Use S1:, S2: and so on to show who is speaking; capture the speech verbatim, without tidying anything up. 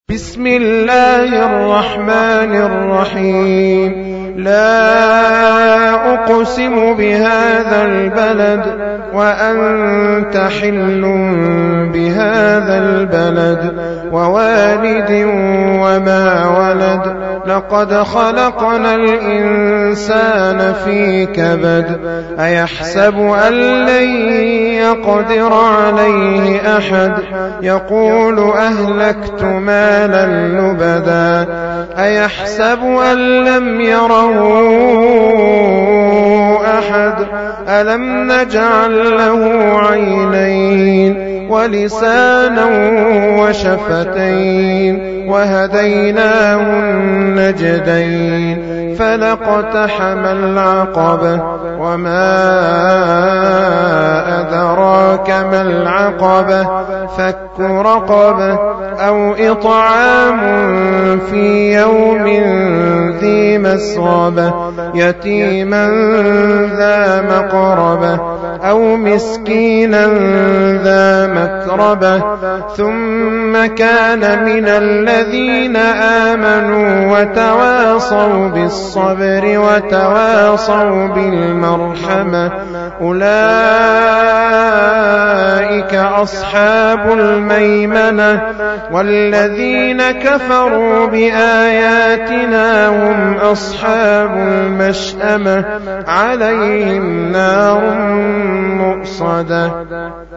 S1: بسم الله الرحمن الرحيم. لا أقسم بهذا البلد وأنت حل بهذا البلد ووالد وما ولد لقد خلقنا الإنسان في كبد أيحسب أن لن يقدر عليه أحد يقول أهلكت مالا لبدا أيحسب أن لم يره أحد ألم نجعل له عينين ولسانا وشفتين وهديناه النجدين فلاقتحم العقبة وما أدراك ما العقبة فك رقبة أو إطعام في يوم ذي مسغبة يتيما ذا مقربة أو مسكينا ذا متربة ثم كان من الذين آمنوا وتواصوا بالصبر وتواصوا بالمرحمة أولئك أصحاب الميمنة والذين كفروا بآياتنا هم أصحاب المشأمة عليهم نار مؤصدة.